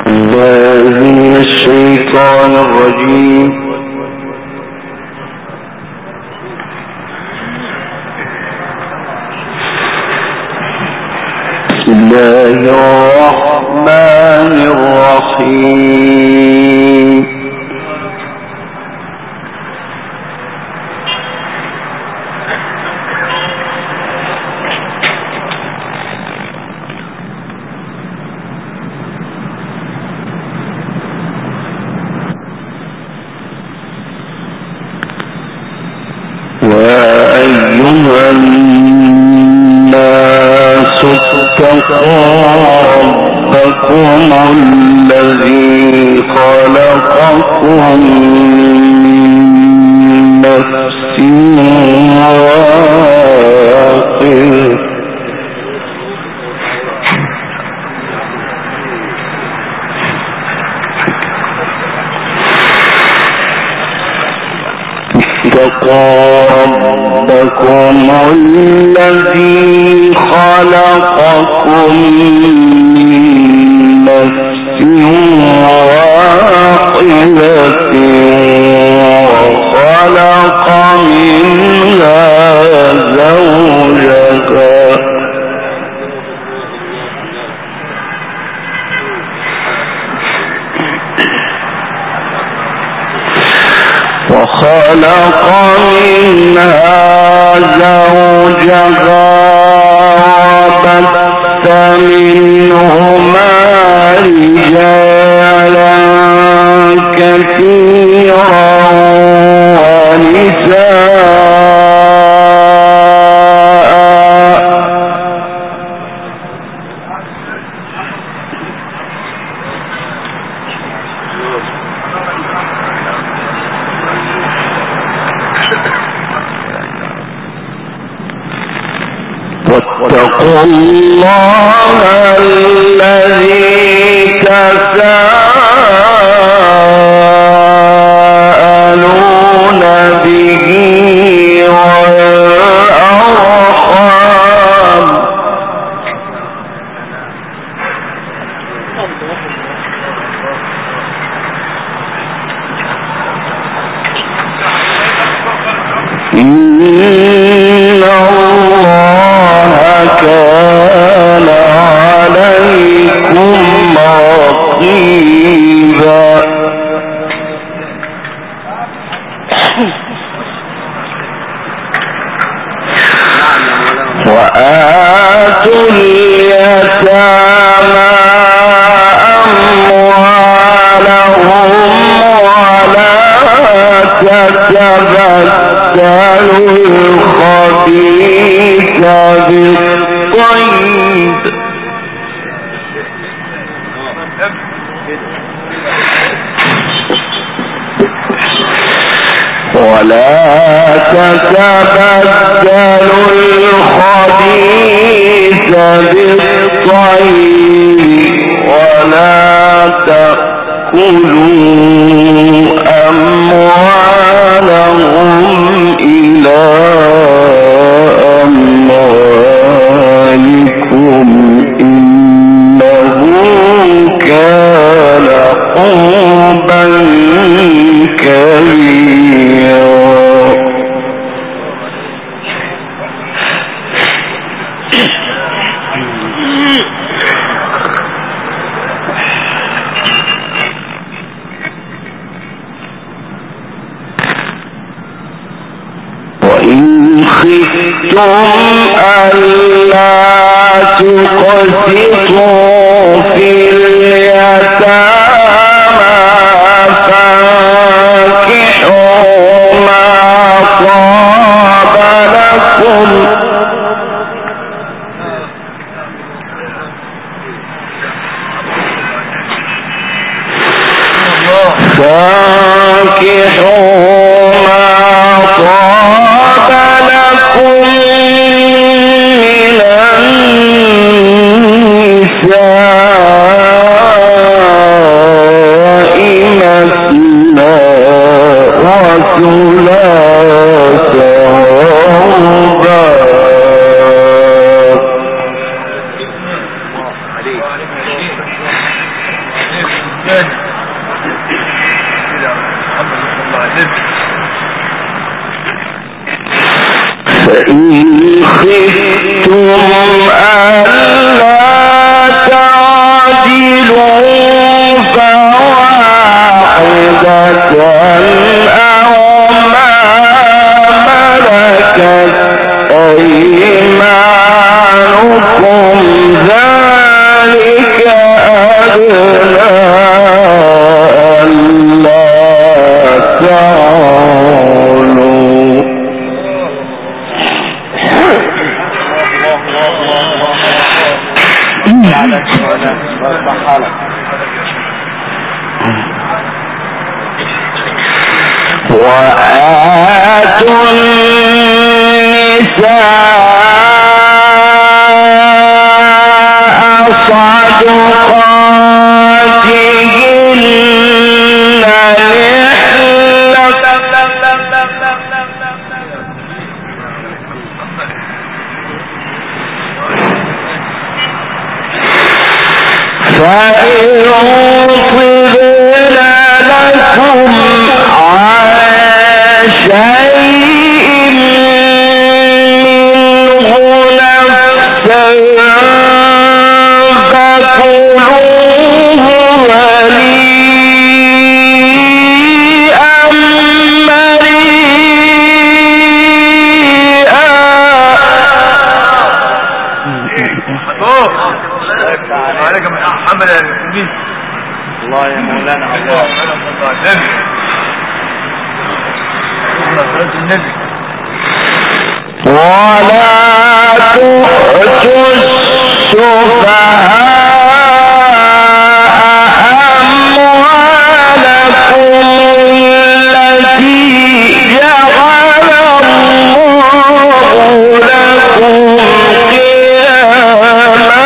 من الشيطان الرجيم. بسم الله الرحمن الرحيم. وأيها الناس اتقوا ربكم الذي خلقكم من نفس واحدة وخلق منها زوجها وبث منهما رجالا كثيرا ونساء واتقوا الله الذي تساءلون به والأرحام إن الله كان عليكم رقيبا. وآتوا اليتامى أموالهم ولا تتبدلوا الخبيث بالطيب ولا تأكلوا أموالهم إلى أموالكم إنه كان حوبا كبيرا. وإن خفتم ألا تقسطوا في اليتامى فانكحوا ما طاب لكم من النساء مثنى وثلاث ورباع فإن خفتم ألا تعدلوا فواحدة أو ما ملكت أيمانكم ذلك أدنى ألا تعولوا. وآتوا النساء صدقاتهن فإن طبن لكم عن شيء منه نفسا فكلوه هنيئا مريئا. عليك من محمد المسلمين. الله يا مولانا الله النبي. ولا تؤتوا السفهاء أموالكم التي جعل الله لكم قياما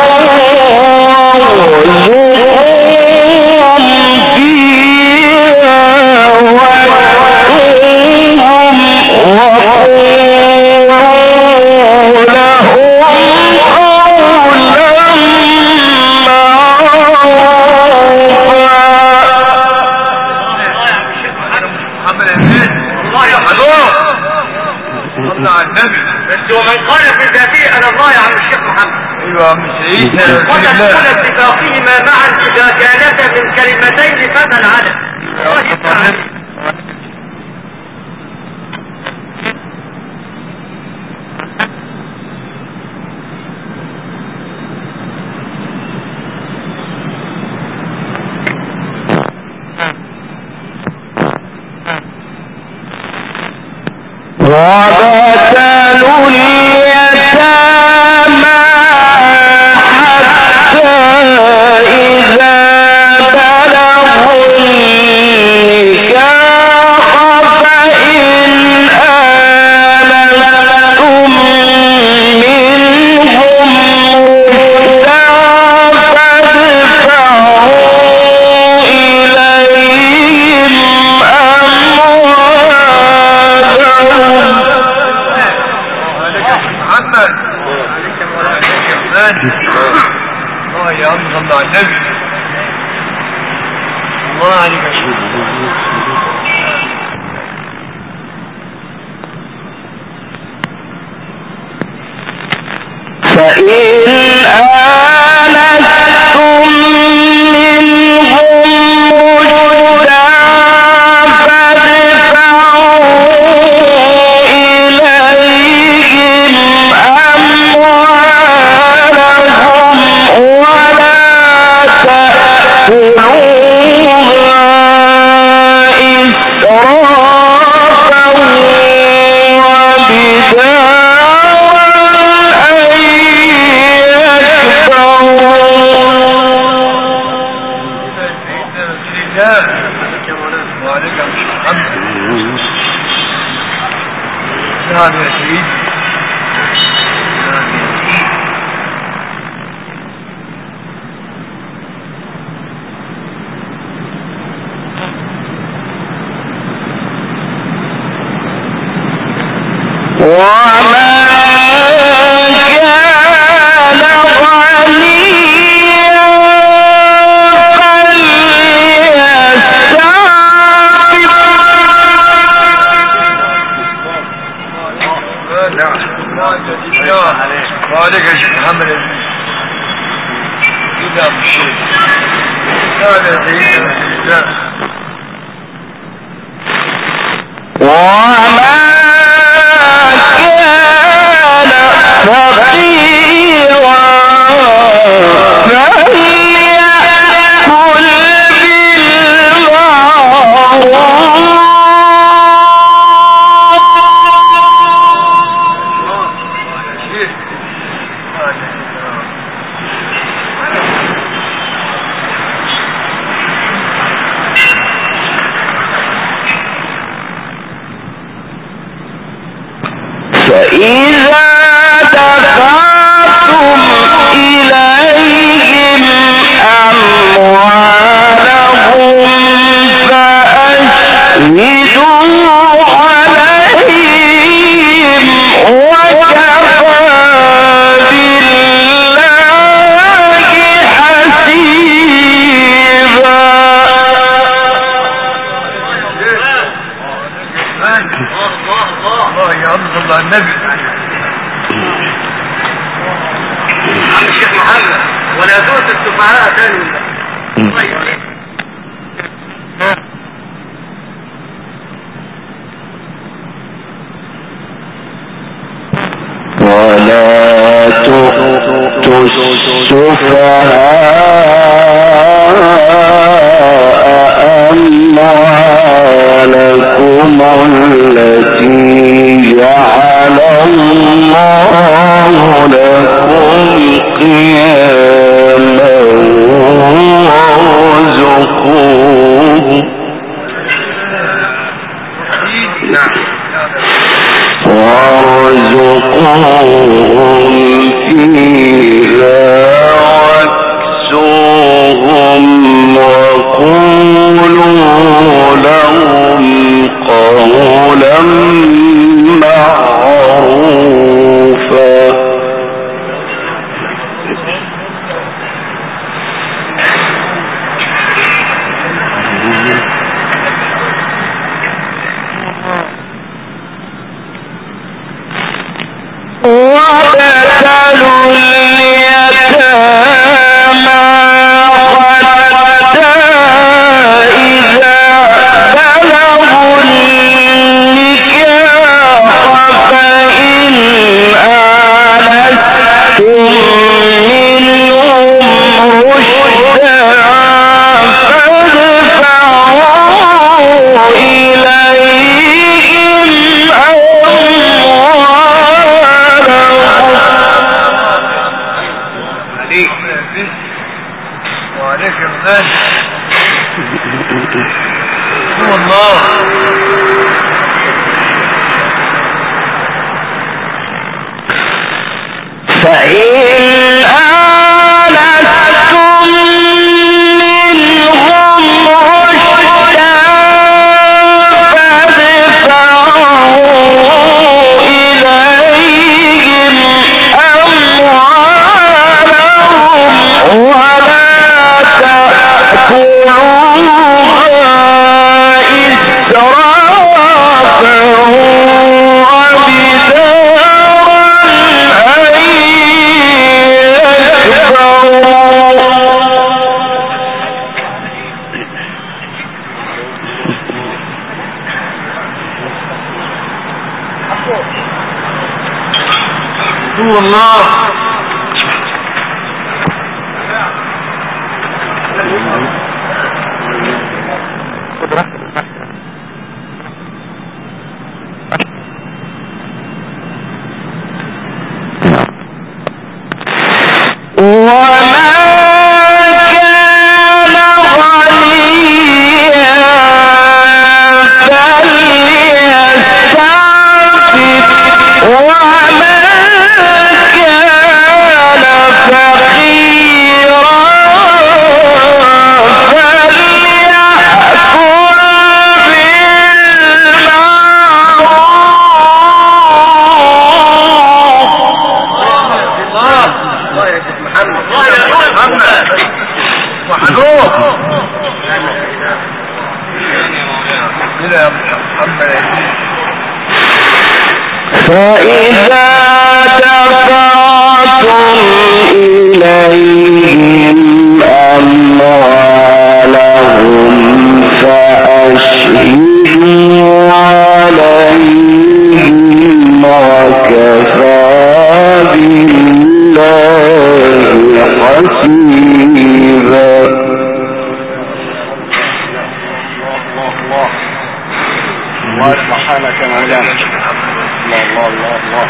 وارزقوهم فيها واكسوهم وقولوا لهم قولا ومن قال في ذاته انا الله يا عم الشيخ محمد. ايوه يا عم سعيد. وقد كان اتفاقهما معا اذا كانتا من كلمتين فما العدد. وابتلوا اليتامى حتى إذا بلغوا النكاح فإن آنستم منهم رشدا فادفعوا إليهم الله يا عم صلى على النبي. الله عليك يا شيخ. فإن آنستم منهم رشدا فادفعوا إليهم أموالهم ولا تأكلوها إسرافا وبدارا أن يكبروا. وعليك يا محمد. نعم يا سيدي. ومن كان غنيا فليستعفف نعم يا سيدنا الإسلام. وما كان فقيرا فليأكل فإذا دفعتم إليهم أموالهم فأشهدوا عليهم وكفى بالله حسيبا. الله يا الله النبي. عم الشيخ محمد ولا دوس السفهاء ثاني. ولا تؤتوا السفهاء أموالكم التي جعل الله لكم قياما وارزقوهم فيها واكسوهم وقولوا لهم قولا معروفا. وابتلوا اليتامى حتى إذا بلغوا النكاح فإن آنستم منهم رشدا فادفعوا إليهم وعليك يا غالي. والله فإن آنستم منهم رشدا فادفعوا إليهم أموالهم ولا تأكلوها إسرافا وبدارا أن يكبروا. الله فإذا دفعتم إليهم أموالهم مولانا. الله الله الله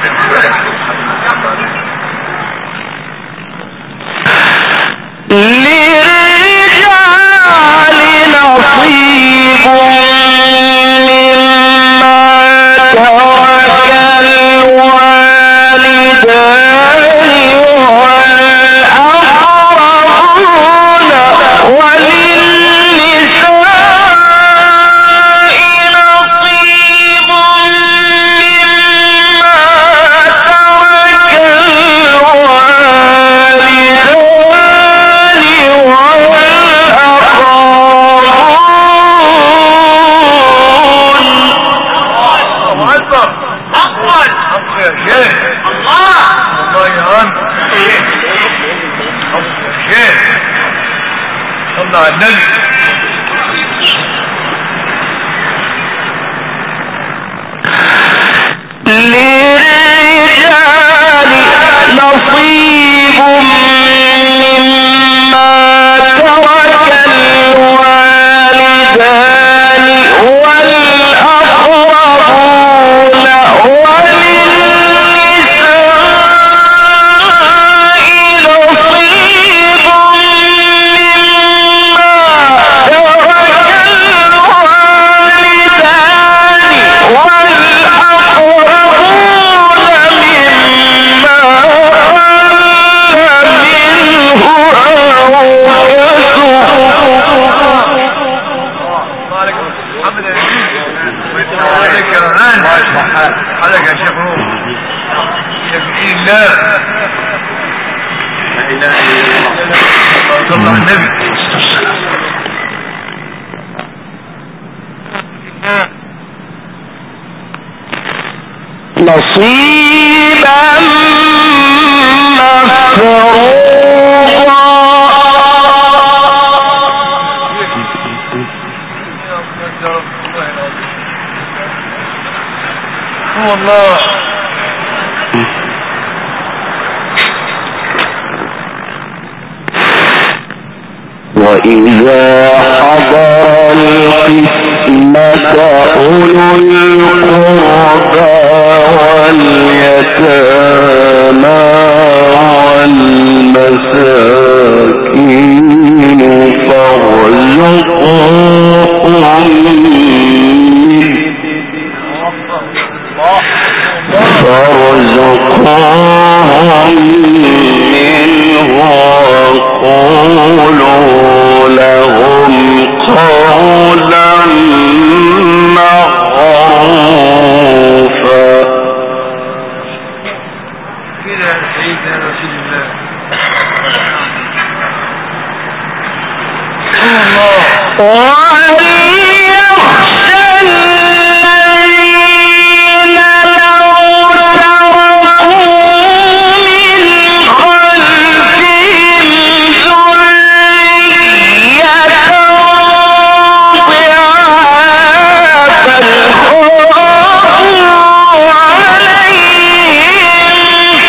للرجال نصيب مما ترك الوالدان والأقربون وللنساء نصيب مما ترك الوالدان صلى على النبي. للرجال نصيب مما ترك الوالدان والأقربون حالك يا شيخ نور يا الله. لا اله الا الله. صلى على النبي. نصيبا مفروضا. والله وإذا حضر القسمة أولو القربى واليتامى والمساكين فارزقوهم منه وقولوا لهم قولا معروفا. كده يا سيدنا رسول الله. وليخشى الذين لو تركوا من خلفهم ذرية ضعافا خافوا عليهم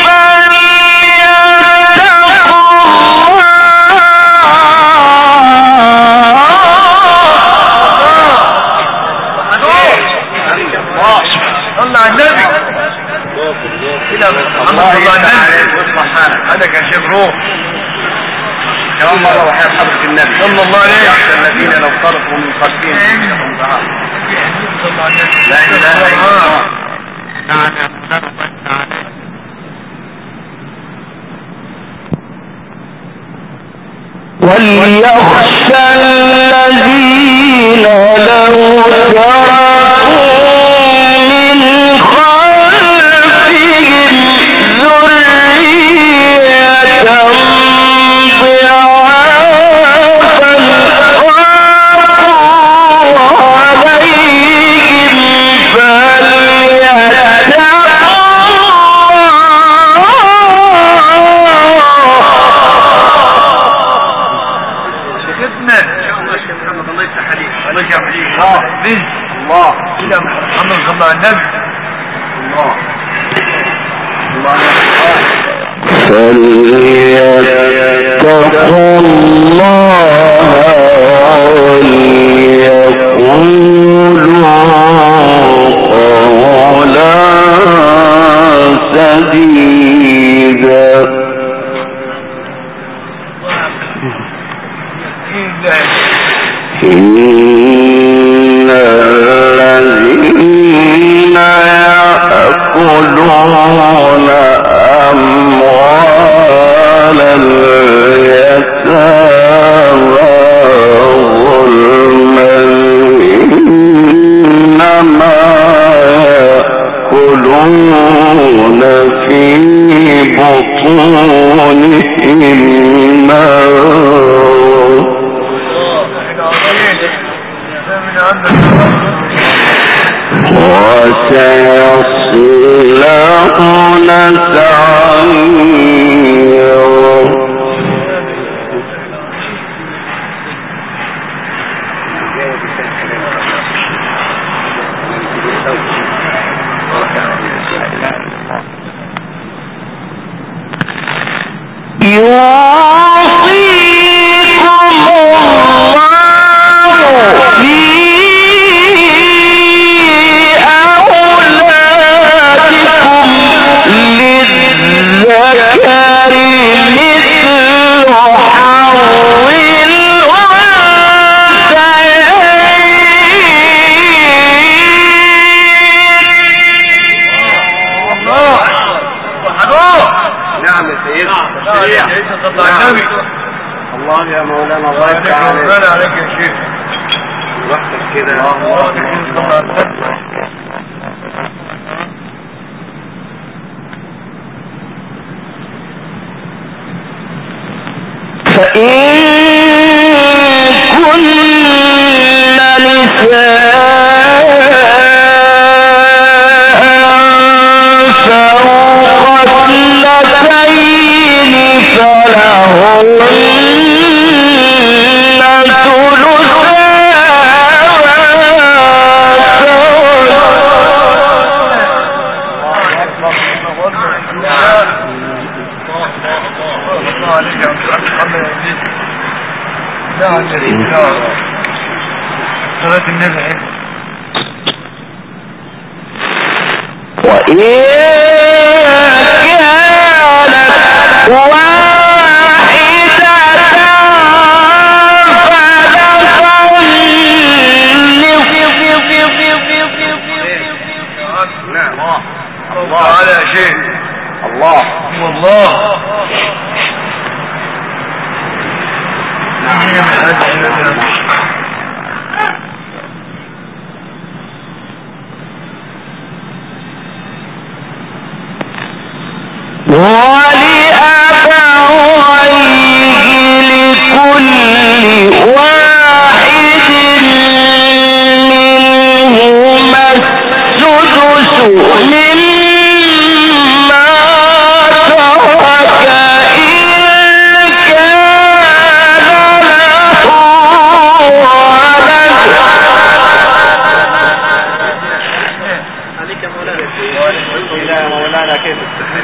صلى على النبي. كده محمد صلى على النبي. حالك يا شيخ روح. كمان مرة وحياة حضرة النبي صلى الله عليه. يخشى الذين لو تركوا من خلفهم لا إله إلا الله. وليخشى الذين لو تركوا من خلفهم ذرية ضعافا خافوا عليهم الله كده محمد صلى على النبي. الله فليتقوا الله وليقولوا قولا إن الذين يأكلون أموال اليتامى ظلما إنما يأكلون في بطونهم نارا وسيصلون سعيرا الله يا مولانا الله يفتح عليك يا شيخ براحتك كده فإن كن نساء فوق اثنتين فلهن صلاة النبي وإن كانت واحدة الله على شيء الله والله ولأبويه لكل واحد منهما السدس مما ترك إن كان له ولد عليك يا مولانا كيف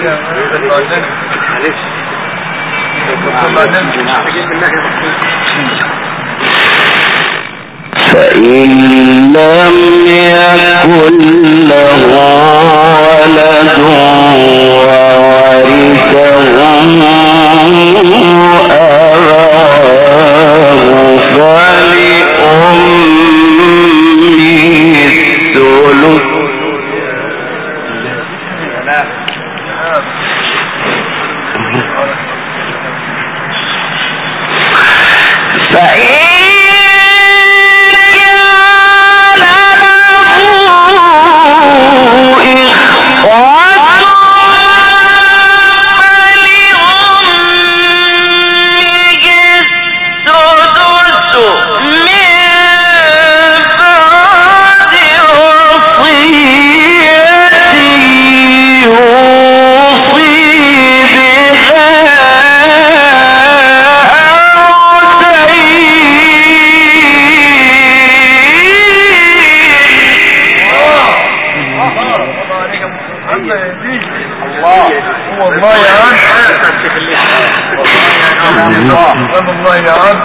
فإن لم يكن له ولد وورثه أبواه فلأمه الثلث الله يا رب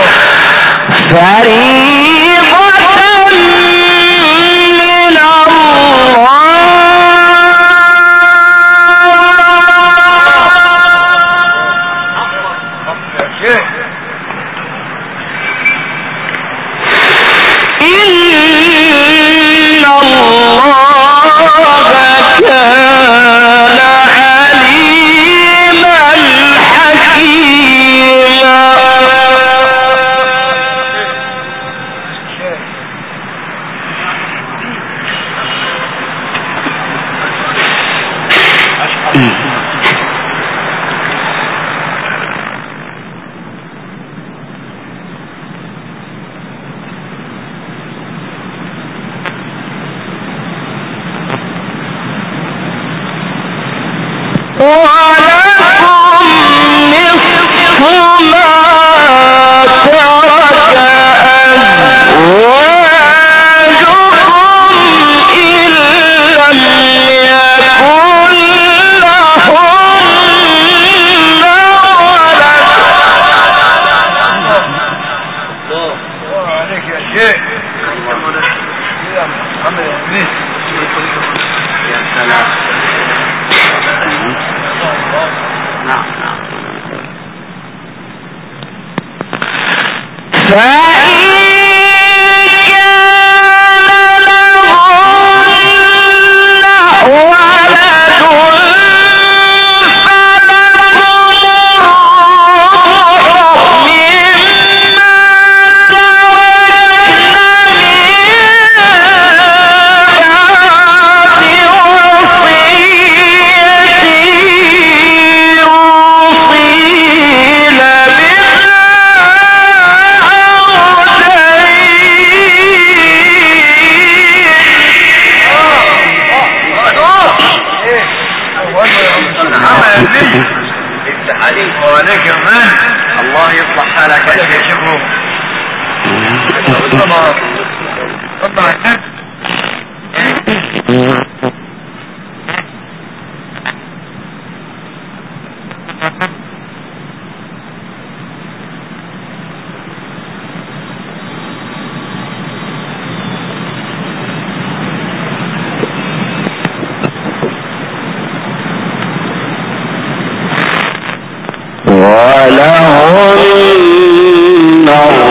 ولهن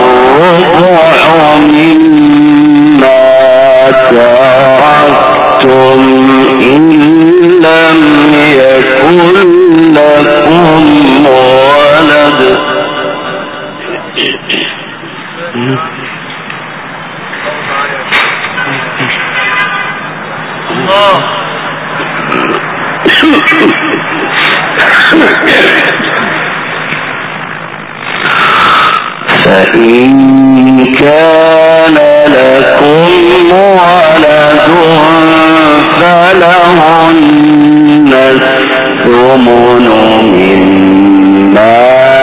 الربع مما تركتم إن لم يكن لكم ولد. فإن كان لكم ولد فلهن الثمن مما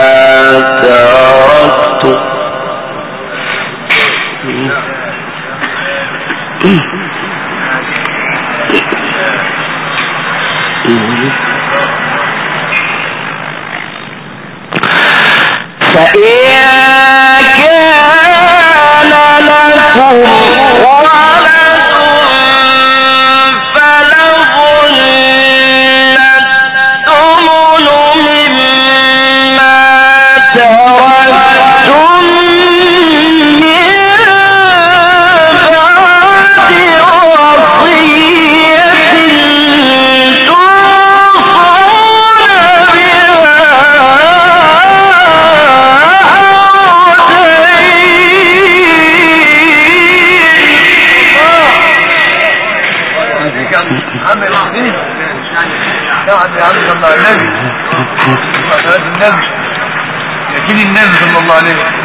تركتم النبي يكين النبي صلى الله عليه وسلم